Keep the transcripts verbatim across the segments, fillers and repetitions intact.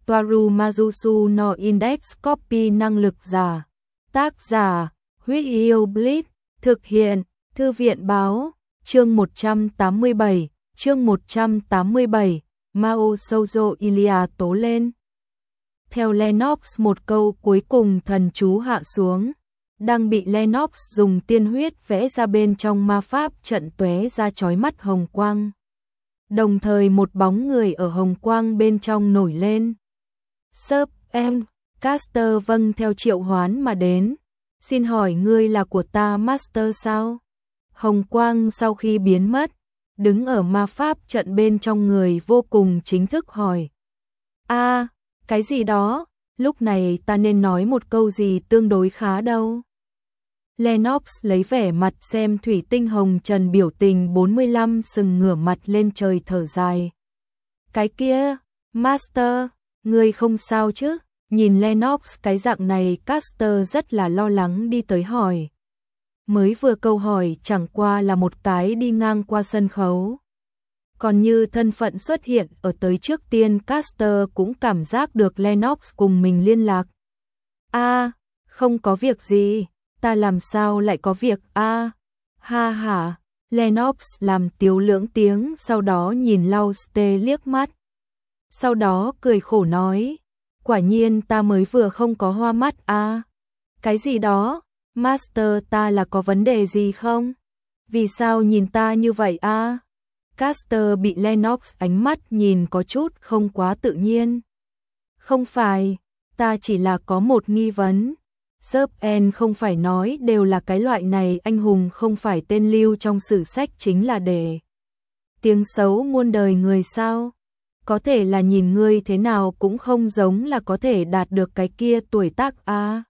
Toaru Majusu no Index Copy năng lực giả. Tác giả, Huyết Yêu Blitz, thực hiện, Thư viện báo, chương một trăm tám mươi bảy, chương một trăm tám mươi bảy, Mao Shoujo Ilia tố lên. Theo Lennox một câu cuối cùng thần chú hạ xuống, đang bị Lennox dùng tiên huyết vẽ ra bên trong ma pháp trận tóe ra chói mắt hồng quang. Đồng thời một bóng người ở hồng quang bên trong nổi lên. Sớp em, Caster vâng theo triệu hoán mà đến. Xin hỏi ngươi là của ta Master sao? Hồng quang sau khi biến mất, đứng ở ma pháp trận bên trong người vô cùng chính thức hỏi. A, à, cái gì đó, lúc này ta nên nói một câu gì tương đối khá đâu. Lennox lấy vẻ mặt xem thủy tinh hồng trần biểu tình bốn mươi lăm sừng ngửa mặt lên trời thở dài. Cái kia, Master, ngươi không sao chứ? Nhìn Lennox cái dạng này, Caster rất là lo lắng đi tới hỏi. Mới vừa câu hỏi chẳng qua là một cái đi ngang qua sân khấu. Còn như thân phận xuất hiện ở tới trước tiên, Caster cũng cảm giác được Lennox cùng mình liên lạc. A, à, không có việc gì, ta làm sao lại có việc a? À, ha ha, Lennox làm tiếu lưỡng tiếng, sau đó nhìn Lauste liếc mắt. Sau đó cười khổ nói, quả nhiên ta mới vừa không có hoa mắt a. À, cái gì đó, Master ta là có vấn đề gì không? Vì sao nhìn ta như vậy a? À? Caster bị Lennox ánh mắt nhìn có chút không quá tự nhiên. Không phải, ta chỉ là có một nghi vấn. Serpen không phải nói đều là cái loại này anh hùng không phải tên lưu trong sử sách chính là để tiếng xấu muôn đời người sao? Có thể là nhìn ngươi thế nào cũng không giống là có thể đạt được cái kia tuổi tác a. À,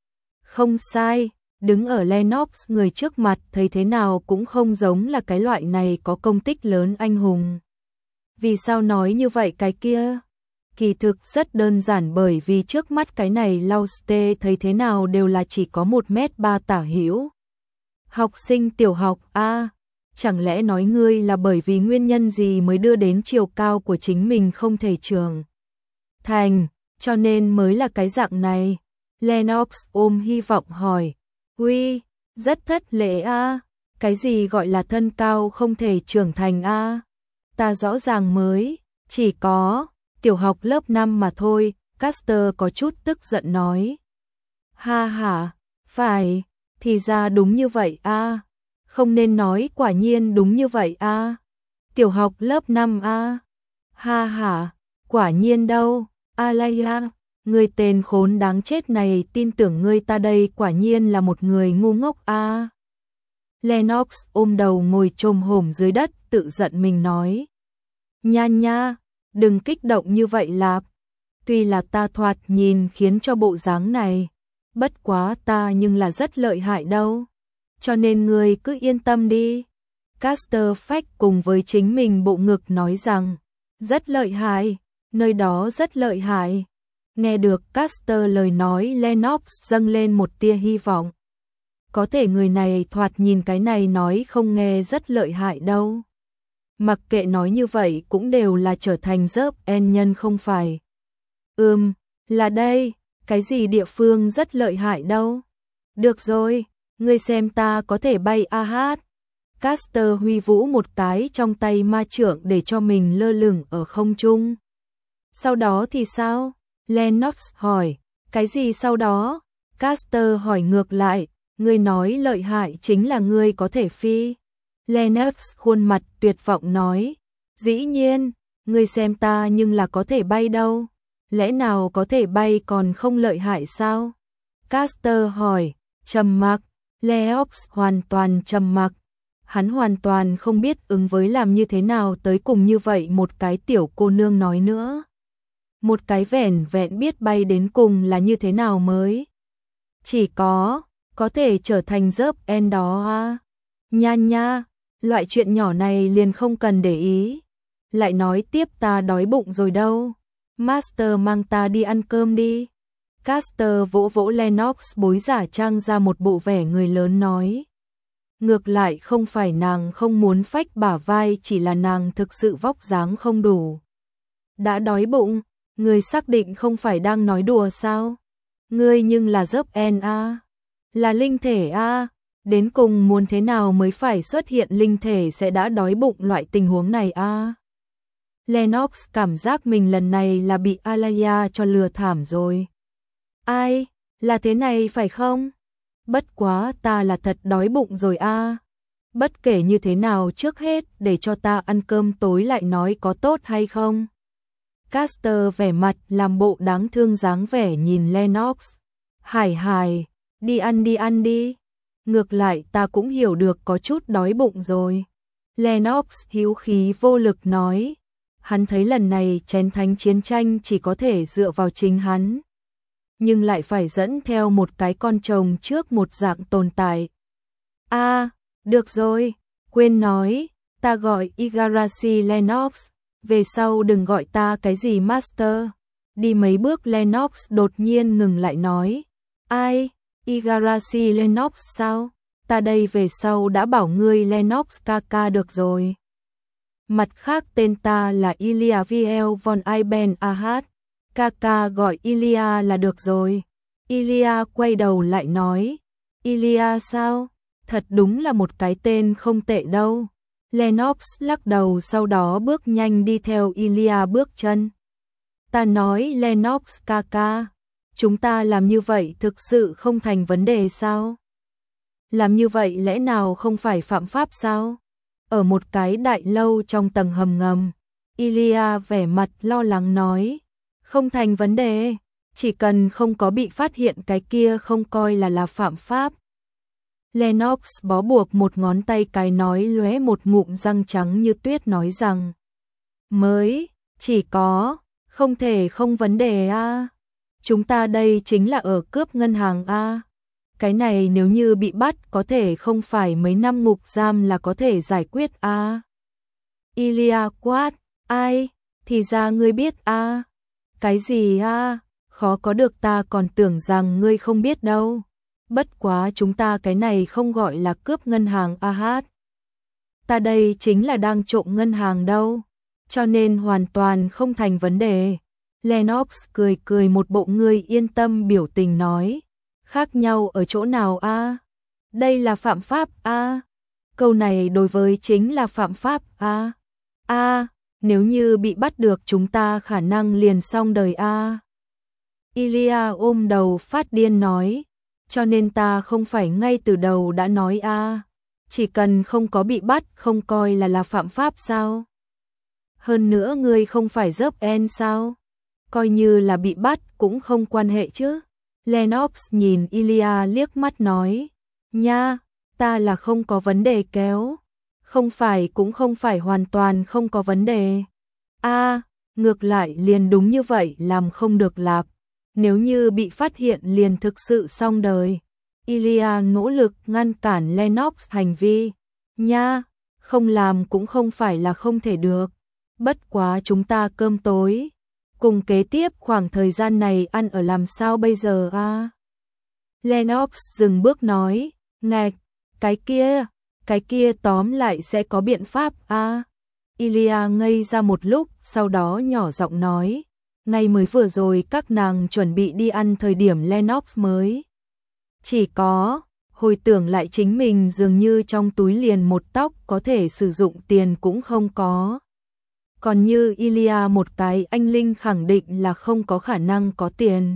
không sai, đứng ở Lennox người trước mặt thấy thế nào cũng không giống là cái loại này có công tích lớn anh hùng. Vì sao nói như vậy cái kia? Kỳ thực rất đơn giản, bởi vì trước mắt cái này Lauste thấy thế nào đều là chỉ có một mét ba tả hữu. Học sinh tiểu học a, à, chẳng lẽ nói ngươi là bởi vì nguyên nhân gì mới đưa đến chiều cao của chính mình không thể trưởng thành, cho nên mới là cái dạng này? Lennox ôm hy vọng hỏi. Uy, rất thất lễ a, à, cái gì gọi là thân cao không thể trưởng thành a? À? Ta rõ ràng mới chỉ có tiểu học lớp năm mà thôi, Caster có chút tức giận nói. Ha ha, phải, thì ra đúng như vậy a. À. Không nên nói quả nhiên đúng như vậy a. À. Tiểu học lớp năm a. À. Ha ha, quả nhiên đâu, Alaya, người tên khốn đáng chết này, tin tưởng ngươi ta đây quả nhiên là một người ngu ngốc a. À. Lennox ôm đầu ngồi chồm hổm dưới đất tự giận mình nói. Nha nha, đừng kích động như vậy lạp. Tuy là ta thoạt nhìn khiến cho bộ dáng này, bất quá ta nhưng là rất lợi hại đâu. Cho nên ngươi cứ yên tâm đi. Caster phách cùng với chính mình bộ ngực nói rằng, rất lợi hại, nơi đó rất lợi hại. Nghe được Caster lời nói, Lennox dâng lên một tia hy vọng. Có thể người này thoạt nhìn cái này nói không nghe rất lợi hại đâu. Mặc kệ nói như vậy cũng đều là trở thành dớp en nhân không phải. Ừm, là đây, cái gì địa phương rất lợi hại đâu. Được rồi, ngươi xem ta có thể bay a hát. Caster huy vũ một cái trong tay ma trượng để cho mình lơ lửng ở không trung. Sau đó thì sao? Lennox hỏi. Cái gì sau đó? Caster hỏi ngược lại. Ngươi nói lợi hại chính là ngươi có thể phi. Lennox khuôn mặt tuyệt vọng nói. Dĩ nhiên, ngươi xem ta nhưng là có thể bay đâu. Lẽ nào có thể bay còn không lợi hại sao? Caster hỏi. Trầm mặc. Lennox hoàn toàn trầm mặc. Hắn hoàn toàn không biết ứng với làm như thế nào tới cùng như vậy một cái tiểu cô nương nói nữa. Một cái vẻn vẹn biết bay đến cùng là như thế nào mới. Chỉ có, có thể trở thành dớp en đó à. Nha nha, loại chuyện nhỏ này liền không cần để ý. Lại nói tiếp, ta đói bụng rồi đâu. Master mang ta đi ăn cơm đi. Caster vỗ vỗ Lennox bối giả trang ra một bộ vẻ người lớn nói. Ngược lại không phải nàng không muốn phách bả vai, chỉ là nàng thực sự vóc dáng không đủ. Đã đói bụng, Ngươi xác định không phải đang nói đùa sao? Ngươi nhưng là dấp en a, là linh thể a, đến cùng muốn thế nào mới phải xuất hiện linh thể sẽ đã đói bụng loại tình huống này a? Lennox cảm giác mình lần này là bị Alaya cho lừa thảm rồi. Ai, là thế này phải không? Bất quá ta là thật đói bụng rồi a. Bất kể như thế nào trước hết để cho ta ăn cơm tối lại nói có tốt hay không? Caster vẻ mặt làm bộ đáng thương dáng vẻ nhìn Lennox. Hải hải, đi ăn đi ăn đi. Ngược lại ta cũng hiểu được có chút đói bụng rồi. Lennox hiếu khí vô lực nói. Hắn thấy lần này chén thánh chiến tranh chỉ có thể dựa vào chính hắn. Nhưng lại phải dẫn theo một cái con trồng trước một dạng tồn tại. À, được rồi, quên nói, ta gọi Igarashi Lennox, về sau đừng gọi ta cái gì Master. Đi mấy bước Lennox đột nhiên ngừng lại nói. Ai, Igarashi Lennox sao? Ta đây về sau đã bảo ngươi Lennox Kaka được rồi. Mặt khác tên ta là Ilia Viel von Iben Ahad. Kaka gọi Ilia là được rồi. Ilia quay đầu lại nói. Ilia sao? Thật đúng là một cái tên không tệ đâu. Lennox lắc đầu sau đó bước nhanh đi theo Ilia bước chân. Ta nói Lennox Kaka, chúng ta làm như vậy thực sự không thành vấn đề sao? Làm như vậy lẽ nào không phải phạm pháp sao? Ở một cái đại lâu trong tầng hầm ngầm, Ilia vẻ mặt lo lắng nói. Không thành vấn đề, chỉ cần không có bị phát hiện cái kia không coi là là phạm pháp. Lennox bó buộc một ngón tay cái nói lóe một ngụm răng trắng như tuyết nói rằng. Mới, chỉ có, không thể không vấn đề a. Chúng ta đây chính là ở cướp ngân hàng a. Cái này nếu như bị bắt có thể không phải mấy năm ngục giam là có thể giải quyết a. Ilia quát, ai, thì ra ngươi biết a. Cái gì a, khó có được ta còn tưởng rằng ngươi không biết đâu. Bất quá chúng ta cái này không gọi là cướp ngân hàng a hát. Ta đây chính là đang trộm ngân hàng đâu, cho nên hoàn toàn không thành vấn đề. Lennox cười cười một bộ ngươi yên tâm biểu tình nói. Khác nhau ở chỗ nào a? Đây là phạm pháp a. Câu này đối với chính là phạm pháp a. A, nếu như bị bắt được chúng ta khả năng liền xong đời a. Ilia ôm đầu phát điên nói. Cho nên ta không phải ngay từ đầu đã nói a, chỉ cần không có bị bắt không coi là là phạm pháp sao? Hơn nữa ngươi không phải dấp en sao? Coi như là bị bắt cũng không quan hệ chứ. Lennox nhìn Ilia liếc mắt nói. Nha, ta là không có vấn đề kéo. Không phải cũng không phải hoàn toàn không có vấn đề. A, ngược lại liền đúng như vậy làm không được lạp. Nếu như bị phát hiện liền thực sự xong đời. Ilia nỗ lực ngăn cản Lennox hành vi. Nha, không làm cũng không phải là không thể được. Bất quá chúng ta cơm tối. Cùng kế tiếp khoảng thời gian này ăn ở làm sao bây giờ a? Lennox dừng bước nói. Ngạch, cái kia, cái kia tóm lại sẽ có biện pháp a. Ilia ngây ra một lúc, sau đó nhỏ giọng nói. Ngay mới vừa rồi các nàng chuẩn bị đi ăn thời điểm Lennox mới. Chỉ có, hồi tưởng lại chính mình dường như trong túi liền một tóc có thể sử dụng tiền cũng không có. Còn như Ilia một cái anh linh khẳng định là không có khả năng có tiền.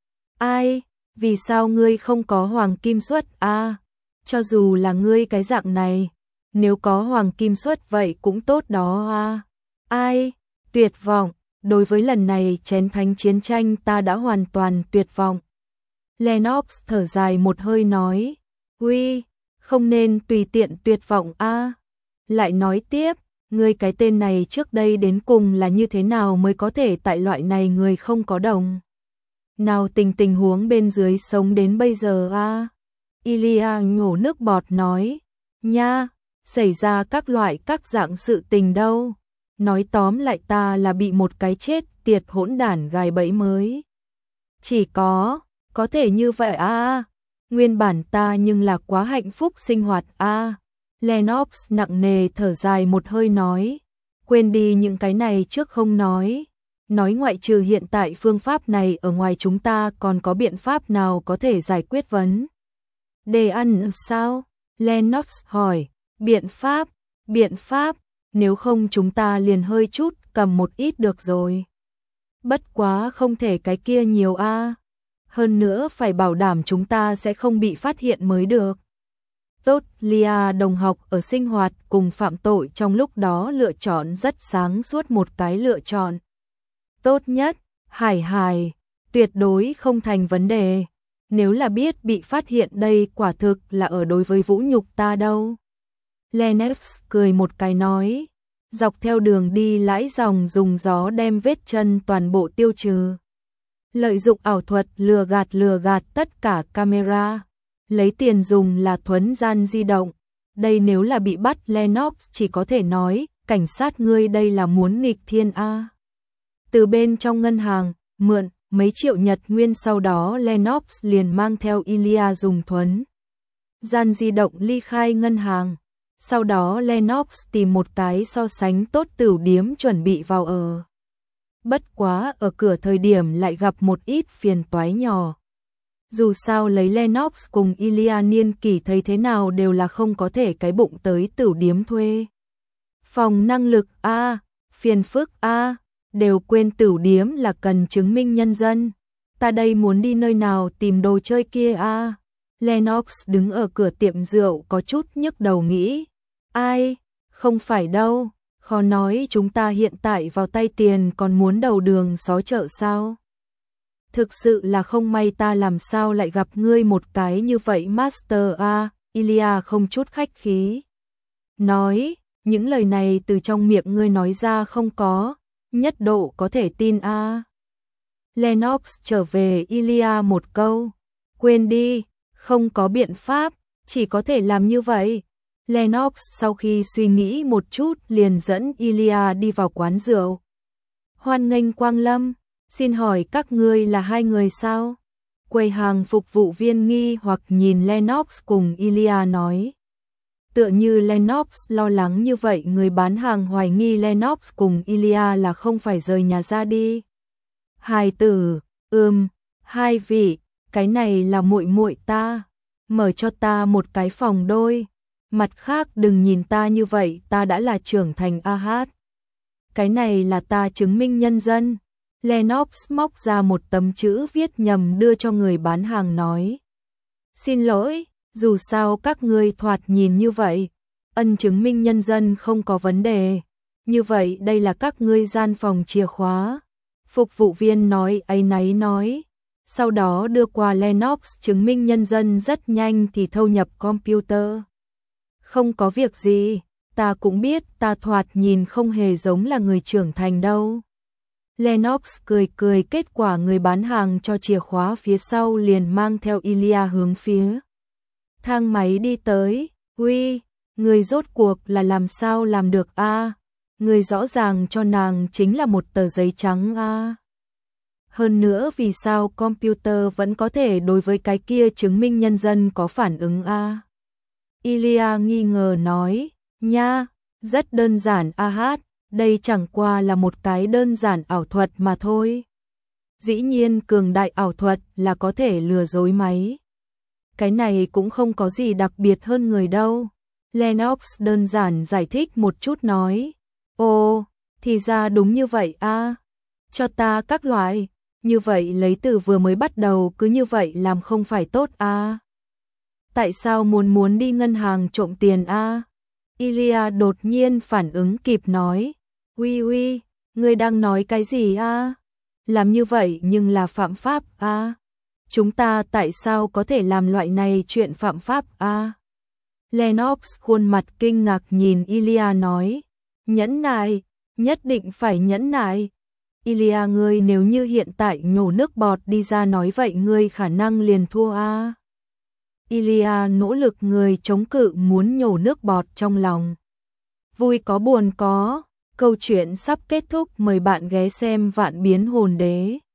Ai, vì sao ngươi không có hoàng kim suất a? Cho dù là ngươi cái dạng này, nếu có hoàng kim suất vậy cũng tốt đó a. Ai, tuyệt vọng. Đối với lần này chén thánh chiến tranh ta đã hoàn toàn tuyệt vọng. Lennox thở dài một hơi nói. Uy, không nên tùy tiện tuyệt vọng a. Lại nói tiếp, ngươi cái tên này trước đây đến cùng là như thế nào mới có thể tại loại này người không có đồng. Nào tình tình huống bên dưới sống đến bây giờ a. Ilia nhổ nước bọt nói. Nha, xảy ra các loại các dạng sự tình đâu. Nói tóm lại ta là bị một cái chết tiệt hỗn đản gài bẫy mới. Chỉ có, có thể như vậy a. Nguyên bản ta nhưng là quá hạnh phúc sinh hoạt a. Lennox nặng nề thở dài một hơi nói. Quên đi những cái này trước không nói. nói ngoại trừ hiện tại phương pháp này ở ngoài chúng ta còn có biện pháp nào có thể giải quyết vấn đề ăn sao? Lennox hỏi, biện pháp, biện pháp, nếu không chúng ta liền hơi chút cầm một ít được rồi. Bất quá không thể cái kia nhiều a. Hơn nữa phải bảo đảm chúng ta sẽ không bị phát hiện mới được. Tốt, Lia đồng học ở sinh hoạt cùng phạm tội trong lúc đó lựa chọn rất sáng suốt một cái lựa chọn. Tốt nhất, Hải Hải, tuyệt đối không thành vấn đề. Nếu là biết bị phát hiện đây quả thực là ở đối với vũ nhục ta đâu. Lennox cười một cái nói, dọc theo đường đi lãi dòng dùng gió đem vết chân toàn bộ tiêu trừ. Lợi dụng ảo thuật lừa gạt lừa gạt tất cả camera, lấy tiền dùng là thuấn gian di động. Đây nếu là bị bắt Lennox chỉ có thể nói, cảnh sát ngươi đây là muốn nghịch thiên a. Từ bên trong ngân hàng, mượn mấy triệu nhật nguyên sau đó Lennox liền mang theo Ilya dùng thuấn gian di động ly khai ngân hàng. Sau đó Lennox tìm một cái so sánh tốt tửu điếm chuẩn bị vào ở. Bất quá ở cửa thời điểm lại gặp một ít phiền toái nhỏ. Dù sao lấy Lennox cùng Ilya niên kỷ thấy thế nào đều là không có thể cái bụng tới tửu điếm thuê. Phòng năng lực A, phiền phức A, đều quên tửu điếm là cần chứng minh nhân dân. Ta đây muốn đi nơi nào tìm đồ chơi kia A. Lennox đứng ở cửa tiệm rượu có chút nhức đầu nghĩ. Ai, không phải đâu, khó nói chúng ta hiện tại vào tay tiền còn muốn đầu đường xó chợ sao? Thực sự là không may ta làm sao lại gặp ngươi một cái như vậy Master A, Ilya không chút khách khí. Nói, những lời này từ trong miệng ngươi nói ra không có, nhất độ có thể tin A. Lennox trở về Ilya một câu, quên đi, không có biện pháp, chỉ có thể làm như vậy. Lennox sau khi suy nghĩ một chút liền dẫn Ilya đi vào quán rượu. Hoan nghênh quang lâm, xin hỏi các ngươi là hai người sao? Quầy hàng phục vụ viên nghi hoặc nhìn Lennox cùng Ilya nói. Tựa như Lennox lo lắng như vậy người bán hàng hoài nghi Lennox cùng Ilya là không phải rời nhà ra đi. Hai tử, ừm, hai vị, cái này là muội muội ta, mở cho ta một cái phòng đôi. Mặt khác đừng nhìn ta như vậy, ta đã là trưởng thành a hát. Cái này là ta chứng minh nhân dân. Lennox móc ra một tấm chữ viết nhầm đưa cho người bán hàng nói. Xin lỗi, dù sao các ngươi thoạt nhìn như vậy, ân chứng minh nhân dân không có vấn đề. Như vậy đây là các ngươi gian phòng chìa khóa. Phục vụ viên nói áy náy nói. Sau đó đưa qua Lennox chứng minh nhân dân rất nhanh thì thâu nhập computer. Không có việc gì, ta cũng biết ta thoạt nhìn không hề giống là người trưởng thành đâu. Lennox cười cười kết quả người bán hàng cho chìa khóa phía sau liền mang theo Ilya hướng phía thang máy đi tới. Uy, người rốt cuộc là làm sao làm được a? Người rõ ràng cho nàng chính là một tờ giấy trắng a. Hơn nữa vì sao computer vẫn có thể đối với cái kia chứng minh nhân dân có phản ứng a? Ilya nghi ngờ nói, nha, rất đơn giản a hát, đây chẳng qua là một cái đơn giản ảo thuật mà thôi. Dĩ nhiên cường đại ảo thuật là có thể lừa dối máy. Cái này cũng không có gì đặc biệt hơn người đâu. Lennox đơn giản giải thích một chút nói, ồ, thì ra đúng như vậy a. Cho ta các loại, như vậy lấy từ vừa mới bắt đầu cứ như vậy làm không phải tốt a. Tại sao muốn muốn đi ngân hàng trộm tiền a? Ilya đột nhiên phản ứng kịp nói, uy uy, ngươi đang nói cái gì a? Làm như vậy nhưng là phạm pháp a. Chúng ta tại sao có thể làm loại này chuyện phạm pháp a? Lennox khuôn mặt kinh ngạc nhìn Ilya nói, nhẫn nại, nhất định phải nhẫn nại. Ilya ngươi nếu như hiện tại nhổ nước bọt đi ra nói vậy ngươi khả năng liền thua a. Ilya nỗ lực người chống cự muốn nhổ nước bọt trong lòng. Vui có buồn có, câu chuyện sắp kết thúc, mời bạn ghé xem Vạn Biến Hồn Đế.